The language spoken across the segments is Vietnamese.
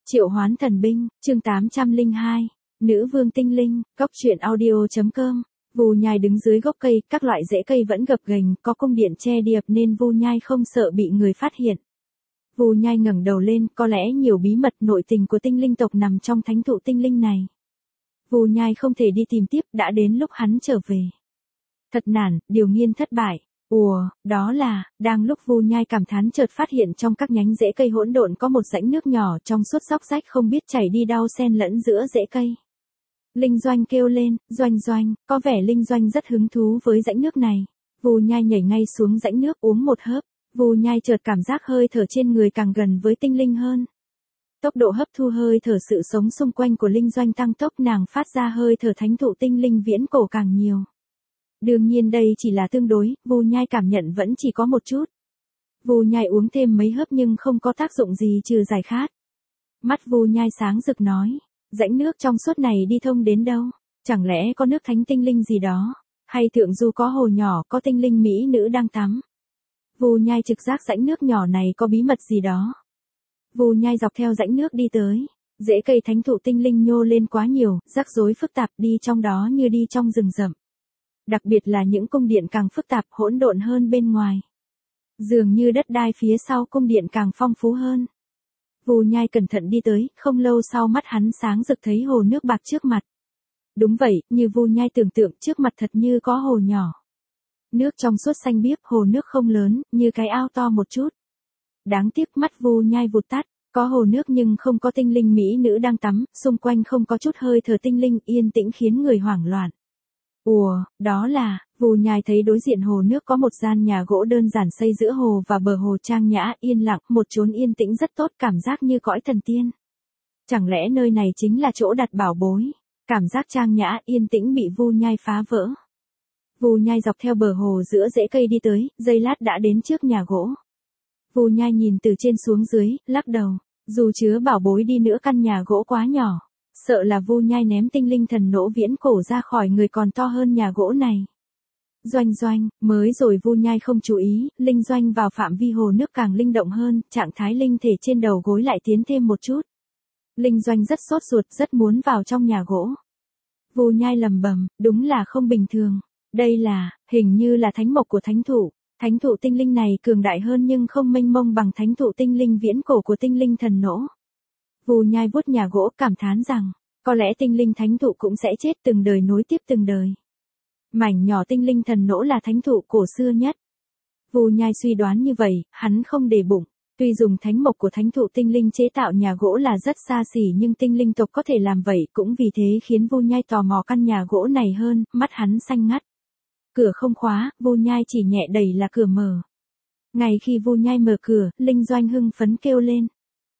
Triệu hoán thần binh, chương 802, Nữ vương tinh linh, góc truyện audio.com. Vù Nhai đứng dưới gốc cây, các loại rễ cây vẫn gập ghềnh, có cung điện che điệp nên Vù Nhai không sợ bị người phát hiện. Vù Nhai ngẩng đầu lên, có lẽ nhiều bí mật nội tình của tinh linh tộc nằm trong thánh thụ tinh linh này. Vù Nhai không thể đi tìm tiếp, đã đến lúc hắn trở về. Thật nản, điều nghiên thất bại. Đó là, đang lúc Vù Nhai cảm thán chợt phát hiện trong các nhánh rễ cây hỗn độn có một rãnh nước nhỏ trong suốt róc rách không biết chảy đi đâu xen lẫn giữa rễ cây. Linh Doanh kêu lên, Doanh, có vẻ Linh Doanh rất hứng thú với rãnh nước này. Vù Nhai nhảy ngay xuống rãnh nước uống một hớp, Vù Nhai chợt cảm giác hơi thở trên người càng gần với tinh linh hơn. Tốc độ hấp thu hơi thở sự sống xung quanh của Linh Doanh tăng tốc, nàng phát ra hơi thở thánh thụ tinh linh viễn cổ càng nhiều. Đương nhiên đây chỉ là tương đối, Vù Nhai cảm nhận vẫn chỉ có một chút. Vù Nhai uống thêm mấy hớp nhưng không có tác dụng gì trừ giải khát. Mắt Vù Nhai sáng rực nói, rãnh nước trong suốt này đi thông đến đâu? Chẳng lẽ có nước thánh tinh linh gì đó? Hay thượng du có hồ nhỏ có tinh linh mỹ nữ đang tắm? Vù Nhai trực giác rãnh nước nhỏ này có bí mật gì đó. Vù Nhai dọc theo rãnh nước đi tới. Rễ cây thánh thụ tinh linh nhô lên quá nhiều, rắc rối phức tạp, đi trong đó như đi trong rừng rậm. Đặc biệt là những cung điện càng phức tạp hỗn độn hơn bên ngoài. Dường như đất đai phía sau cung điện càng phong phú hơn. Vù Nhai cẩn thận đi tới, không lâu sau mắt hắn sáng rực thấy hồ nước bạc trước mặt. Đúng vậy, như Vù Nhai tưởng tượng, trước mặt thật như có hồ nhỏ. Nước trong suốt xanh biếc, hồ nước không lớn, như cái ao to một chút. Đáng tiếc mắt Vù Nhai vụt tắt, có hồ nước nhưng không có tinh linh mỹ nữ đang tắm, xung quanh không có chút hơi thở tinh linh, yên tĩnh khiến người hoảng loạn. Đó là, Vù Nhai thấy đối diện hồ nước có một gian nhà gỗ đơn giản xây giữa hồ và bờ hồ, trang nhã, yên lặng, một chốn yên tĩnh rất tốt, cảm giác như cõi thần tiên. Chẳng lẽ nơi này chính là chỗ đặt bảo bối? Cảm giác trang nhã, yên tĩnh bị Vù Nhai phá vỡ. Vù Nhai dọc theo bờ hồ giữa rễ cây đi tới, giây lát đã đến trước nhà gỗ. Vù Nhai nhìn từ trên xuống dưới, lắc đầu, dù chứa bảo bối đi nữa căn nhà gỗ quá nhỏ. Sợ là Vù Nhai ném tinh linh thần nỗ viễn cổ ra khỏi người còn to hơn nhà gỗ này. Doanh, mới rồi Vù Nhai không chú ý, Linh Doanh vào phạm vi hồ nước càng linh động hơn, trạng thái linh thể trên đầu gối lại tiến thêm một chút. Linh Doanh rất sốt ruột, rất muốn vào trong nhà gỗ. Vù Nhai lầm bầm, đúng là không bình thường. Đây là, hình như là thánh mộc của thánh thụ. Thánh thụ tinh linh này cường đại hơn nhưng không mênh mông bằng thánh thụ tinh linh viễn cổ của tinh linh thần nỗ. Vù Nhai vuốt nhà gỗ cảm thán rằng, có lẽ tinh linh thánh thụ cũng sẽ chết từng đời nối tiếp từng đời. Mảnh nhỏ tinh linh thần nỗ là thánh thụ cổ xưa nhất. Vù Nhai suy đoán như vậy, hắn không để bụng. Tuy dùng thánh mộc của thánh thụ tinh linh chế tạo nhà gỗ là rất xa xỉ nhưng tinh linh tộc có thể làm vậy cũng vì thế khiến Vù Nhai tò mò căn nhà gỗ này hơn, mắt hắn xanh ngắt. Cửa không khóa, Vù Nhai chỉ nhẹ đẩy là cửa mở. Ngay khi Vù Nhai mở cửa, Linh Doanh hưng phấn kêu lên.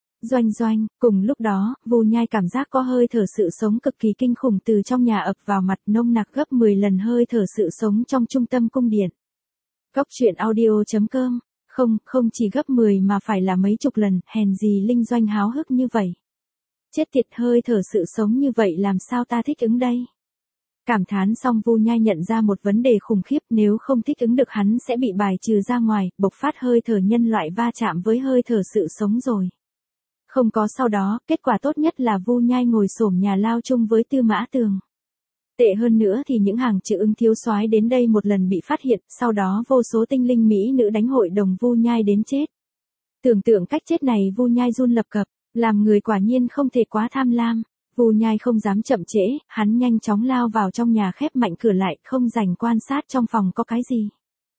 Doanh, cùng lúc đó, Vù Nhai cảm giác có hơi thở sự sống cực kỳ kinh khủng từ trong nhà ập vào mặt, nồng nặc gấp 10 lần hơi thở sự sống trong trung tâm cung điện. Góc truyện audio.com, không chỉ gấp 10 mà phải là mấy chục lần, hèn gì Linh Doanh háo hức như vậy. Chết tiệt, hơi thở sự sống như vậy làm sao ta thích ứng đây? Cảm thán xong Vù Nhai nhận ra một vấn đề khủng khiếp, nếu không thích ứng được hắn sẽ bị bài trừ ra ngoài, bộc phát hơi thở nhân loại va chạm với hơi thở sự sống rồi. Không có sau đó, kết quả tốt nhất là Vù Nhai ngồi xổm nhà lao chung với Tư Mã Tường. Tệ hơn nữa thì những hàng chữ Ưng thiếu soái đến đây một lần bị phát hiện, sau đó vô số tinh linh mỹ nữ đánh hội đồng Vù Nhai đến chết. Tưởng tượng cách chết này Vù Nhai run lập cập, làm người quả nhiên không thể quá tham lam. Vù Nhai không dám chậm trễ, hắn nhanh chóng lao vào trong nhà khép mạnh cửa lại, không rảnh quan sát trong phòng có cái gì.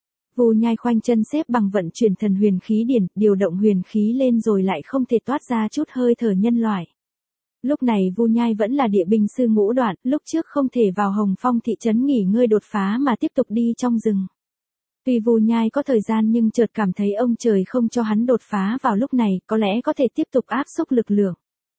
Vù Nhai khoanh chân xếp bằng vận chuyển thần huyền khí điển, điều động huyền khí lên rồi lại không thể toát ra chút hơi thở nhân loại. Lúc này Vù Nhai vẫn là địa binh sư ngũ đoạn, lúc trước không thể vào Hồng Phong thị trấn nghỉ ngơi đột phá mà tiếp tục đi trong rừng. Tuy Vù Nhai có thời gian nhưng chợt cảm thấy ông trời không cho hắn đột phá vào lúc này, có lẽ có thể tiếp tục áp xúc lực lượng.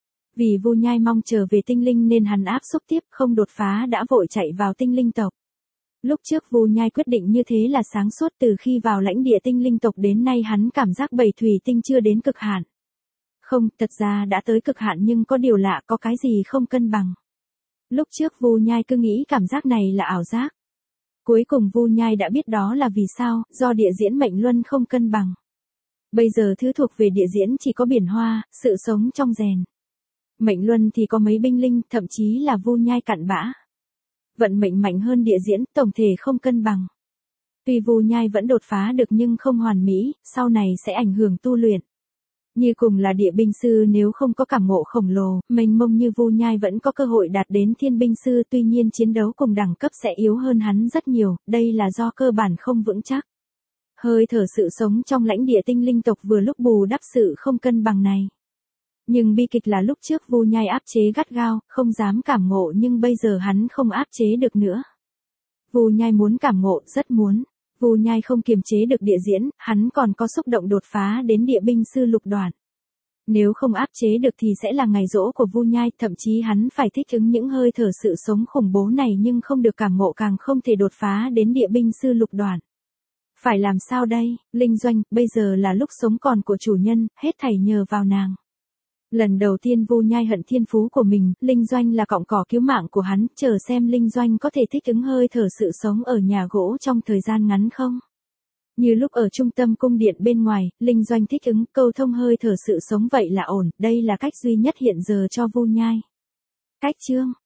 Vì Vù Nhai mong trở về tinh linh nên hắn áp xúc tiếp, không đột phá đã vội chạy vào tinh linh tộc. Lúc trước Vù Nhai quyết định như thế là sáng suốt, từ khi vào lãnh địa tinh linh tộc đến nay hắn cảm giác bảy thủy tinh chưa đến cực hạn. Không, thật ra đã tới cực hạn nhưng có điều lạ, có cái gì không cân bằng. Lúc trước Vù Nhai cứ nghĩ cảm giác này là ảo giác. Cuối cùng Vù Nhai đã biết đó là vì sao, do địa diễn mệnh luân không cân bằng. Bây giờ thứ thuộc về địa diễn chỉ có biển hoa, sự sống trong rèn. Mệnh luân thì có mấy binh linh, thậm chí là Vu Nhai cặn bã. Vận mệnh mạnh hơn địa diễn, tổng thể không cân bằng. Tuy Vu Nhai vẫn đột phá được nhưng không hoàn mỹ, sau này sẽ ảnh hưởng tu luyện. Như cùng là địa binh sư nếu không có cảm ngộ khổng lồ, mênh mông như Vu Nhai vẫn có cơ hội đạt đến thiên binh sư, tuy nhiên chiến đấu cùng đẳng cấp sẽ yếu hơn hắn rất nhiều, đây là do cơ bản không vững chắc. Hơi thở sự sống trong lãnh địa tinh linh tộc vừa lúc bù đắp sự không cân bằng này. Nhưng bi kịch là lúc trước Vu Nhai áp chế gắt gao, không dám cảm ngộ nhưng bây giờ hắn không áp chế được nữa. Vu Nhai muốn cảm ngộ, rất muốn. Vu Nhai không kiềm chế được địa diễn, hắn còn có xúc động đột phá đến địa binh sư lục đoạn. Nếu không áp chế được thì sẽ là ngày rỗ của Vu Nhai, thậm chí hắn phải thích ứng những hơi thở sự sống khủng bố này nhưng không được cảm ngộ càng không thể đột phá đến địa binh sư lục đoạn. Phải làm sao đây, Linh Doanh, bây giờ là lúc sống còn của chủ nhân, hết thảy nhờ vào nàng. Lần đầu tiên Vu Nhai hận thiên phú của mình, Linh Doanh là cọng cỏ cứu mạng của hắn, chờ xem Linh Doanh có thể thích ứng hơi thở sự sống ở nhà gỗ trong thời gian ngắn không. Như lúc ở trung tâm cung điện bên ngoài, Linh Doanh thích ứng câu thông hơi thở sự sống vậy là ổn, đây là cách duy nhất hiện giờ cho Vu Nhai. Cách chương